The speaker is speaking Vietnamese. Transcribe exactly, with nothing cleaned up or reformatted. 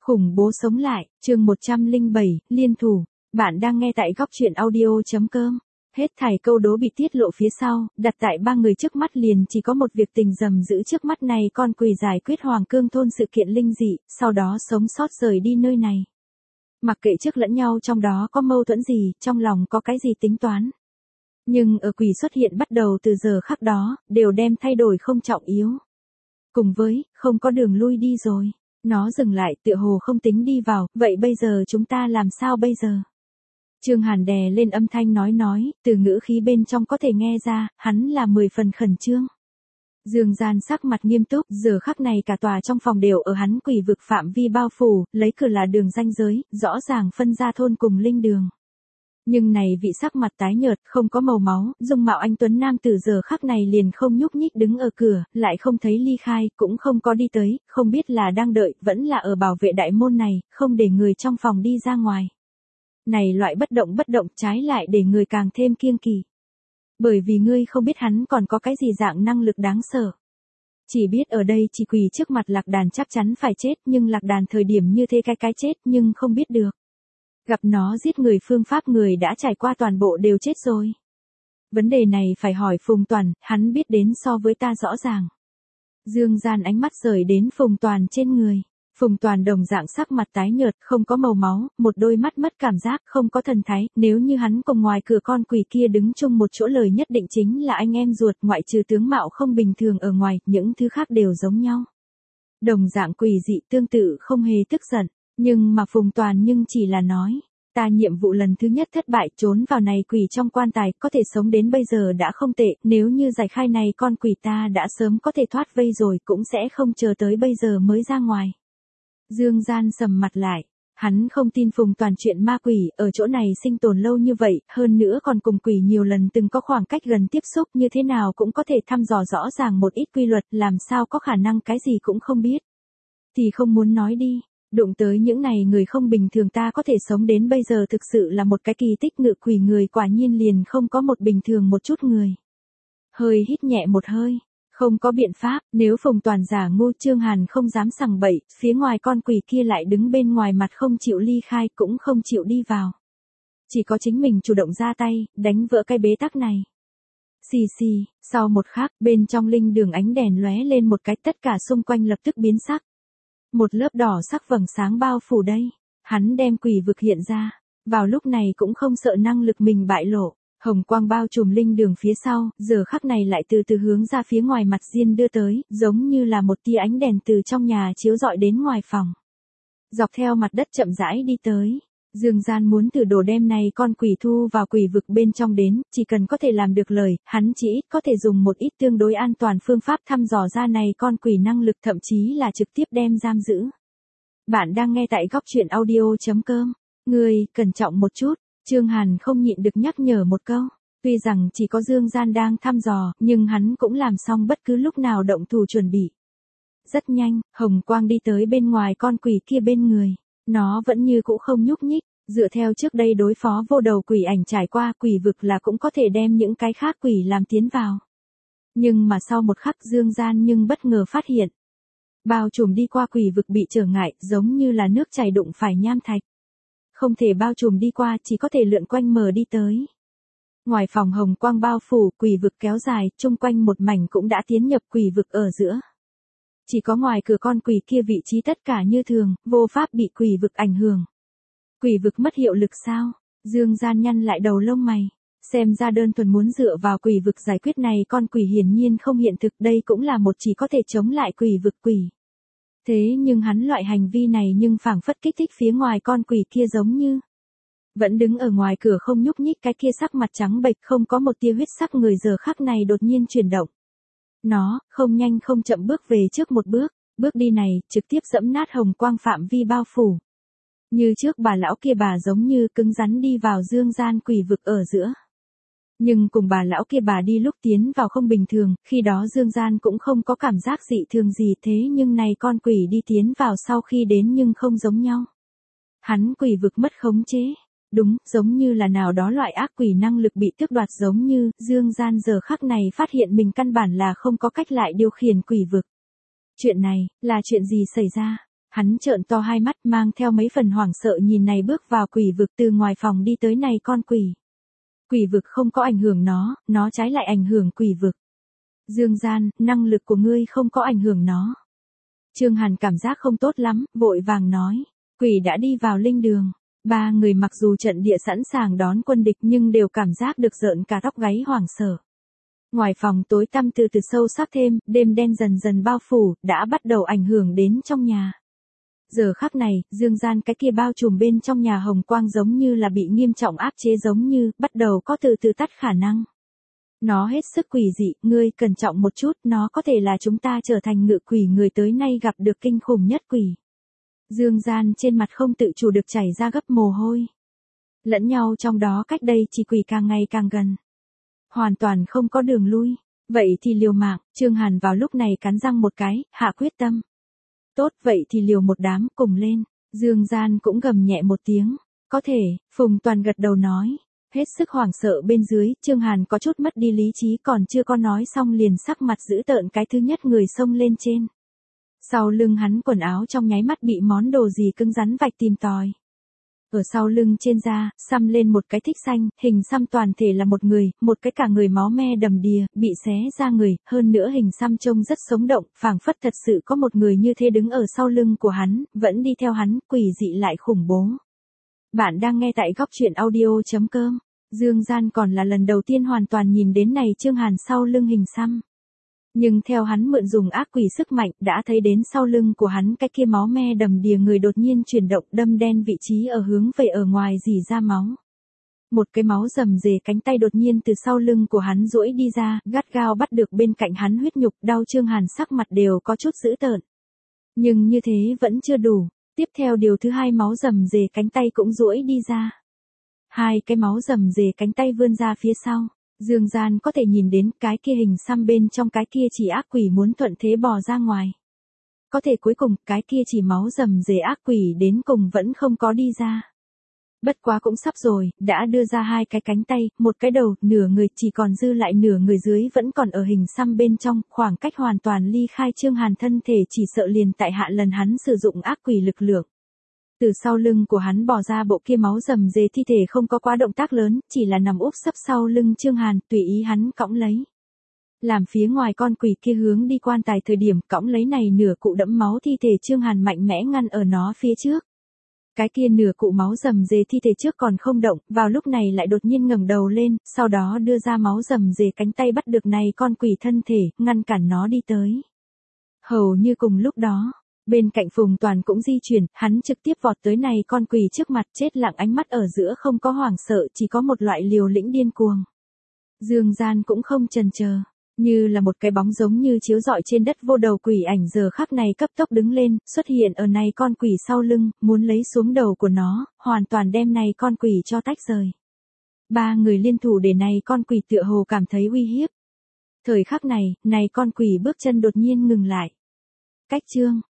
Khủng bố sống lại, chương một trăm lẻ bảy, liên thủ. Bạn đang nghe tại góc truyện audio.com. Hết thảy câu đố bị tiết lộ phía sau, đặt tại ba người trước mắt liền chỉ có một việc tình dầm giữ trước mắt này con quỷ giải quyết Hoàng Cương thôn sự kiện linh dị, sau đó sống sót rời đi nơi này. Mặc kệ trước lẫn nhau trong đó có mâu thuẫn gì, trong lòng có cái gì tính toán. Nhưng ở quỷ xuất hiện bắt đầu từ giờ khắc đó, đều đem thay đổi không trọng yếu. Cùng với, không có đường lui đi rồi. Nó dừng lại tựa hồ không tính đi vào, vậy bây giờ chúng ta làm sao bây giờ? Trương Hàn đè lên âm thanh nói nói, từ ngữ khí bên trong có thể nghe ra, hắn là mười phần khẩn trương. Dương Gian sắc mặt nghiêm túc, giờ khắc này cả tòa trong phòng đều ở hắn quỷ vực phạm vi bao phủ, lấy cửa là đường ranh giới, rõ ràng phân ra thôn cùng linh đường. Nhưng này vị sắc mặt tái nhợt, không có màu máu, dung mạo anh tuấn nam từ giờ khắc này liền không nhúc nhích đứng ở cửa, lại không thấy ly khai, cũng không có đi tới, không biết là đang đợi, vẫn là ở bảo vệ đại môn này, không để người trong phòng đi ra ngoài. Này loại bất động bất động trái lại để người càng thêm kiêng kỵ. Bởi vì ngươi không biết hắn còn có cái gì dạng năng lực đáng sợ. Chỉ biết ở đây chỉ quỳ trước mặt Lạc Đàn chắc chắn phải chết, nhưng Lạc Đàn thời điểm như thế cái cái chết nhưng không biết được. Gặp nó giết người phương pháp người đã trải qua toàn bộ đều chết rồi. Vấn đề này phải hỏi Phùng Toàn, hắn biết đến so với ta rõ ràng. Dương Gian ánh mắt rời đến Phùng Toàn trên người. Phùng Toàn đồng dạng sắc mặt tái nhợt, không có màu máu, một đôi mắt mất cảm giác, không có thần thái, nếu như hắn cùng ngoài cửa con quỷ kia đứng chung một chỗ lời nhất định chính là anh em ruột, ngoại trừ tướng mạo không bình thường ở ngoài, những thứ khác đều giống nhau. Đồng dạng quỷ dị tương tự không hề tức giận. Nhưng mà Phùng Toàn nhưng chỉ là nói, ta nhiệm vụ lần thứ nhất thất bại trốn vào này quỷ trong quan tài, có thể sống đến bây giờ đã không tệ, nếu như giải khai này con quỷ ta đã sớm có thể thoát vây rồi, cũng sẽ không chờ tới bây giờ mới ra ngoài. Dương Gian sầm mặt lại, hắn không tin Phùng Toàn chuyện ma quỷ, ở chỗ này sinh tồn lâu như vậy, hơn nữa còn cùng quỷ nhiều lần từng có khoảng cách gần tiếp xúc, như thế nào cũng có thể thăm dò rõ ràng một ít quy luật, làm sao có khả năng cái gì cũng không biết. Thì không muốn nói đi. Đụng tới những này người không bình thường ta có thể sống đến bây giờ thực sự là một cái kỳ tích, ngự quỷ người quả nhiên liền không có một bình thường một chút người. Hơi hít nhẹ một hơi, không có biện pháp, nếu Phùng Toàn giả ngu Trương Hàn không dám sằng bậy, phía ngoài con quỷ kia lại đứng bên ngoài mặt không chịu ly khai cũng không chịu đi vào. Chỉ có chính mình chủ động ra tay, đánh vỡ cái bế tắc này. Xì xì, sau một khắc, bên trong linh đường ánh đèn lóe lên một cái, tất cả xung quanh lập tức biến sắc. Một lớp đỏ sắc vầng sáng bao phủ đây. Hắn đem quỷ vực hiện ra. Vào lúc này cũng không sợ năng lực mình bại lộ. Hồng quang bao trùm linh đường phía sau, giờ khắc này lại từ từ hướng ra phía ngoài mặt diên đưa tới, giống như là một tia ánh đèn từ trong nhà chiếu rọi đến ngoài phòng. Dọc theo mặt đất chậm rãi đi tới. Dương Gian muốn thử đồ đem này con quỷ thu vào quỷ vực bên trong đến, chỉ cần có thể làm được lời, hắn chỉ ít có thể dùng một ít tương đối an toàn phương pháp thăm dò ra này con quỷ năng lực, thậm chí là trực tiếp đem giam giữ. Bạn đang nghe tại góc truyện audio.com. Ngươi, cẩn trọng một chút, Trương Hàn không nhịn được nhắc nhở một câu. Tuy rằng chỉ có Dương Gian đang thăm dò, nhưng hắn cũng làm xong bất cứ lúc nào động thủ chuẩn bị. Rất nhanh, hồng quang đi tới bên ngoài con quỷ kia bên người. Nó vẫn như cũ không nhúc nhích, dựa theo trước đây đối phó vô đầu quỷ ảnh trải qua quỷ vực là cũng có thể đem những cái khác quỷ làm tiến vào. Nhưng mà sau một khắc Dương Gian nhưng bất ngờ phát hiện. Bao trùm đi qua quỷ vực bị trở ngại, giống như là nước chảy đụng phải nham thạch. Không thể bao trùm đi qua, chỉ có thể lượn quanh mờ đi tới. Ngoài phòng hồng quang bao phủ, quỷ vực kéo dài, chung quanh một mảnh cũng đã tiến nhập quỷ vực ở giữa. Chỉ có ngoài cửa con quỷ kia vị trí tất cả như thường, vô pháp bị quỷ vực ảnh hưởng. Quỷ vực mất hiệu lực sao? Dương Gian nhăn lại đầu lông mày. Xem ra đơn thuần muốn dựa vào quỷ vực giải quyết này con quỷ hiển nhiên không hiện thực, đây cũng là một chỉ có thể chống lại quỷ vực quỷ. Thế nhưng hắn loại hành vi này nhưng phảng phất kích thích phía ngoài con quỷ kia giống như. Vẫn đứng ở ngoài cửa không nhúc nhích cái kia sắc mặt trắng bệch không có một tia huyết sắc người giờ khắc này đột nhiên chuyển động. Nó, không nhanh không chậm bước về trước một bước, bước đi này, trực tiếp dẫm nát hồng quang phạm vi bao phủ. Như trước bà lão kia bà giống như cứng rắn đi vào Dương Gian quỷ vực ở giữa. Nhưng cùng bà lão kia bà đi lúc tiến vào không bình thường, khi đó Dương Gian cũng không có cảm giác dị thường gì, thế nhưng này con quỷ đi tiến vào sau khi đến nhưng không giống nhau. Hắn quỷ vực mất khống chế. Đúng, giống như là nào đó loại ác quỷ năng lực bị tước đoạt, giống như Dương Gian giờ khắc này phát hiện mình căn bản là không có cách lại điều khiển quỷ vực. Chuyện này, là chuyện gì xảy ra? Hắn trợn to hai mắt mang theo mấy phần hoảng sợ nhìn này bước vào quỷ vực từ ngoài phòng đi tới này con quỷ. Quỷ vực không có ảnh hưởng nó, nó trái lại ảnh hưởng quỷ vực. Dương Gian, năng lực của ngươi không có ảnh hưởng nó. Trương Hàn cảm giác không tốt lắm, vội vàng nói. Quỷ đã đi vào linh đường. Ba người mặc dù trận địa sẵn sàng đón quân địch nhưng đều cảm giác được rợn cả tóc gáy hoảng sợ. Ngoài phòng tối tăm từ từ sâu sắc thêm, đêm đen dần dần bao phủ, đã bắt đầu ảnh hưởng đến trong nhà. Giờ khắc này, Dương Gian cái kia bao trùm bên trong nhà hồng quang giống như là bị nghiêm trọng áp chế giống như, bắt đầu có từ từ tắt khả năng. Nó hết sức quỷ dị, ngươi cẩn trọng một chút, nó có thể là chúng ta trở thành ngự quỷ người tới nay gặp được kinh khủng nhất quỷ. Dương Gian trên mặt không tự chủ được chảy ra gấp mồ hôi. Lẫn nhau trong đó cách đây chỉ quỷ càng ngày càng gần. Hoàn toàn không có đường lui. Vậy thì liều mạng, Trương Hàn vào lúc này cắn răng một cái, hạ quyết tâm. Tốt, vậy thì liều một đám, cùng lên. Dương Gian cũng gầm nhẹ một tiếng. Có thể, Phùng Toàn gật đầu nói. Hết sức hoảng sợ bên dưới, Trương Hàn có chút mất đi lý trí còn chưa có nói xong liền sắc mặt dữ tợn cái thứ nhất người xông lên trên. Sau lưng hắn quần áo trong nháy mắt bị món đồ gì cứng rắn vạch tìm tòi. Ở sau lưng trên da, xăm lên một cái thích xanh, hình xăm toàn thể là một người, một cái cả người máu me đầm đìa, bị xé ra người, hơn nữa hình xăm trông rất sống động, phảng phất thật sự có một người như thế đứng ở sau lưng của hắn, vẫn đi theo hắn, quỷ dị lại khủng bố. Bạn đang nghe tại góc truyện audio chấm com. Dương Gian còn là lần đầu tiên hoàn toàn nhìn đến này Trương Hàn sau lưng hình xăm. Nhưng theo hắn mượn dùng ác quỷ sức mạnh đã thấy đến sau lưng của hắn cái kia máu me đầm đìa người đột nhiên chuyển động đâm đen vị trí ở hướng về ở ngoài dì ra máu. Một cái máu rầm rề cánh tay đột nhiên từ sau lưng của hắn duỗi đi ra, gắt gao bắt được bên cạnh hắn huyết nhục, đau Trương Hàn sắc mặt đều có chút dữ tợn. Nhưng như thế vẫn chưa đủ, tiếp theo điều thứ hai máu rầm rề cánh tay cũng duỗi đi ra. Hai cái máu rầm rề cánh tay vươn ra phía sau. Dương Gian có thể nhìn đến cái kia hình xăm bên trong cái kia chỉ ác quỷ muốn thuận thế bò ra ngoài. Có thể cuối cùng cái kia chỉ máu rầm rề ác quỷ đến cùng vẫn không có đi ra. Bất quá cũng sắp rồi, đã đưa ra hai cái cánh tay, một cái đầu, nửa người chỉ còn dư lại nửa người dưới vẫn còn ở hình xăm bên trong, khoảng cách hoàn toàn ly khai Trương Hàn thân thể chỉ sợ liền tại hạ lần hắn sử dụng ác quỷ lực lượng. Từ sau lưng của hắn bò ra bộ kia máu rầm rề thi thể không có quá động tác lớn, chỉ là nằm úp sấp sau lưng Trương Hàn, tùy ý hắn cõng lấy. Làm phía ngoài con quỷ kia hướng đi quan tài thời điểm cõng lấy này nửa cụ đẫm máu thi thể Trương Hàn mạnh mẽ ngăn ở nó phía trước. Cái kia nửa cụ máu rầm rề thi thể trước còn không động, vào lúc này lại đột nhiên ngẩng đầu lên, sau đó đưa ra máu rầm rề cánh tay bắt được này con quỷ thân thể, ngăn cản nó đi tới. Hầu như cùng lúc đó. Bên cạnh Phùng Toàn cũng di chuyển, hắn trực tiếp vọt tới này con quỷ trước mặt chết lặng ánh mắt ở giữa không có hoảng sợ chỉ có một loại liều lĩnh điên cuồng. Dương Gian cũng không chần chờ, như là một cái bóng giống như chiếu rọi trên đất vô đầu quỷ ảnh giờ khắc này cấp tốc đứng lên, xuất hiện ở này con quỷ sau lưng, muốn lấy xuống đầu của nó, hoàn toàn đem này con quỷ cho tách rời. Ba người liên thủ để này con quỷ tựa hồ cảm thấy uy hiếp. Thời khắc này, này con quỷ bước chân đột nhiên ngừng lại. Cách Trương